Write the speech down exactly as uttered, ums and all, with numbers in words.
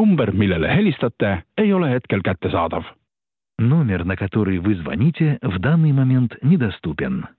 Number, millele helistate, ei ole hetkel kättesaadav. Номер, на который вы звоните, в данный момент недоступен.